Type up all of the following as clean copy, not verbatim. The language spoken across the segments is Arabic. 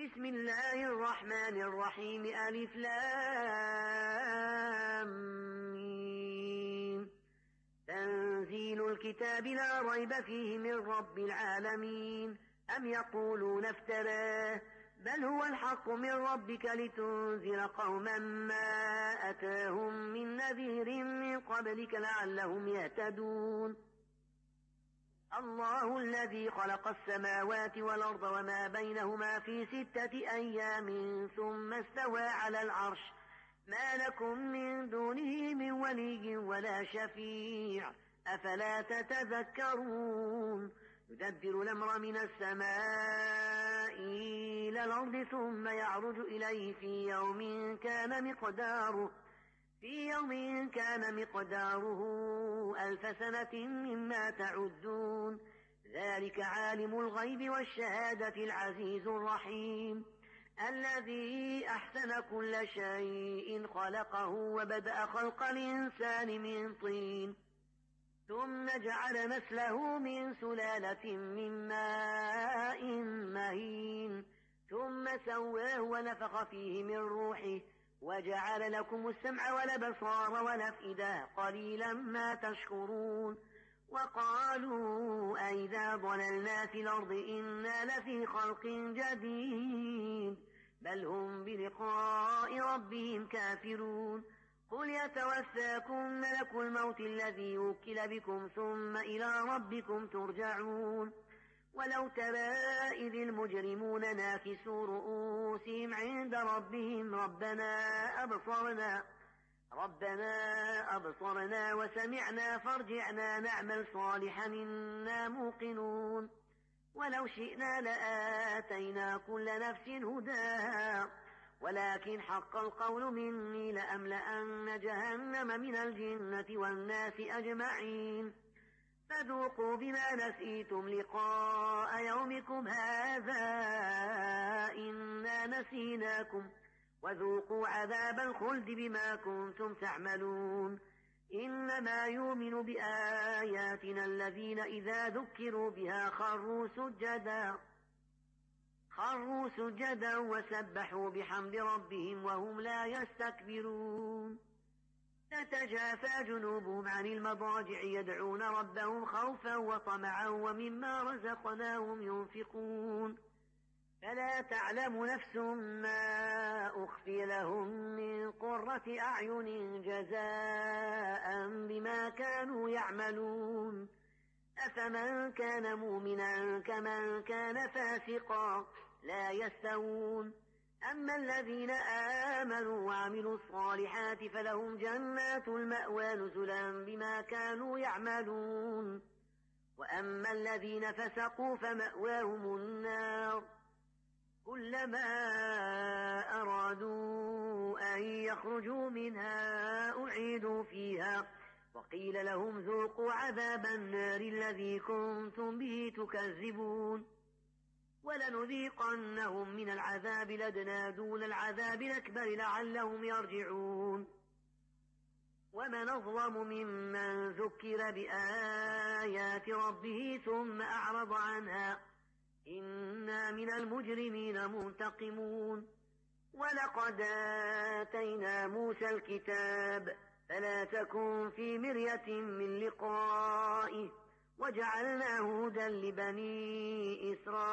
بسم الله الرحمن الرحيم. ألف لام ميم. تنزيل الكتاب لا ريب فيه من رب العالمين. أم يقولون افتراه بل هو الحق من ربك لتنذر قوما ما أتاهم من نذير من قبلك لعلهم يهتدون. الله الذي خلق السماوات والأرض وما بينهما في 6 أيام ثم استوى على العرش ما لكم من دونه من ولي ولا شفيع أفلا تتذكرون. يدبر الأمر من السماء إلى الأرض ثم يعرج إليه في يوم كان مقداره 1000 سنة مما تعدون. ذلك عالم الغيب والشهادة العزيز الرحيم الذي أحسن كل شيء خلقه وبدأ خلق الإنسان من طين ثم جعل نسله من سلالة من ماء مهين ثم سواه ونفخ فيه من روحه وجعل لكم السمع والأبصار والأفئدة قليلا ما تشكرون. وقالوا أئذا ضللنا في الأرض إنا لفي خلق جديد بل هم بلقاء ربهم كافرون. قل يتوفاكم ملك الموت الذي وكل بكم ثم إلى ربكم ترجعون. ولو ترى إذ المجرمون ناكسوا رؤوسهم عند ربهم ربنا أبصرنا وسمعنا فارجعنا نعمل صالحا إنا موقنون. ولو شئنا لآتينا كل نفس هداها ولكن حق القول مني لأملأن جهنم من الجنة والناس أجمعين. فذوقوا بما نسيتم لقاء يومكم هذا إنا نسيناكم وذوقوا عذاب الخلد بما كنتم تعملون. إنما يؤمن بآياتنا الذين إذا ذكروا بها خروا سجدا وسبحوا بحمد ربهم وهم لا يستكبرون. تتجافى جنوبهم عن المضاجع يدعون ربهم خوفا وطمعا ومما رزقناهم ينفقون. فلا تعلم نفس ما أخفي لهم من قرة أعين جزاء بما كانوا يعملون. أفمن كان مؤمنا كمن كان فاسقا لا يستوون. أما الذين آمنوا وعملوا الصالحات فلهم جنات المأوى نزلا بما كانوا يعملون. وأما الذين فسقوا فمأواهم النار كلما أرادوا أن يخرجوا منها أعيدوا فيها وقيل لهم ذوقوا عذاب النار الذي كنتم به تكذبون. ولنذيقنهم من العذاب الأدنى دون العذاب الأكبر لعلهم يرجعون. ومن أظلم ممن ذكر بآيات ربه ثم أعرض عنها إنا من المجرمين منتقمون. ولقد آتينا موسى الكتاب فلا تكن في مرية من لقائه وجعلناه هدى لبني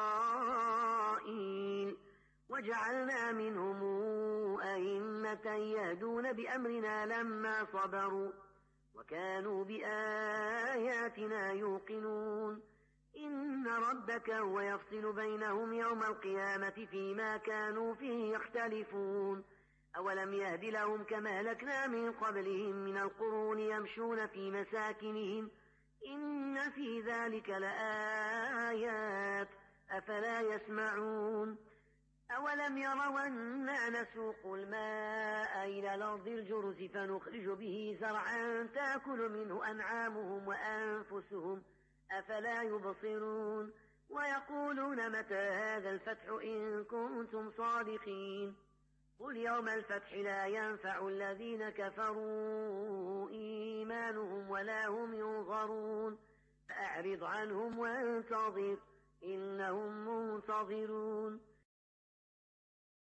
إسرائيل وجعلنا منهم أئمة يهدون بأمرنا لما صبروا وكانوا بآياتنا يوقنون. إن ربك هو يفصل بينهم يوم القيامة فيما كانوا فيه يختلفون. أولم يهد لهم كما أهلكنا من قبلهم من القرون يمشون في مساكنهم إن في ذلك لآيات أفلا يسمعون. أولم يروا أنا نسوق الماء إلى الأرض الجرز فنخرج به زرعا تأكل منه أنعامهم وأنفسهم أفلا يبصرون. ويقولون متى هذا الفتح إن كنتم صادقين. قل يوم الفتح لا ينفع الذين كفروا إيمانهم ولا هم ينظرون فأعرض عنهم وانتظر إنهم منتظرون.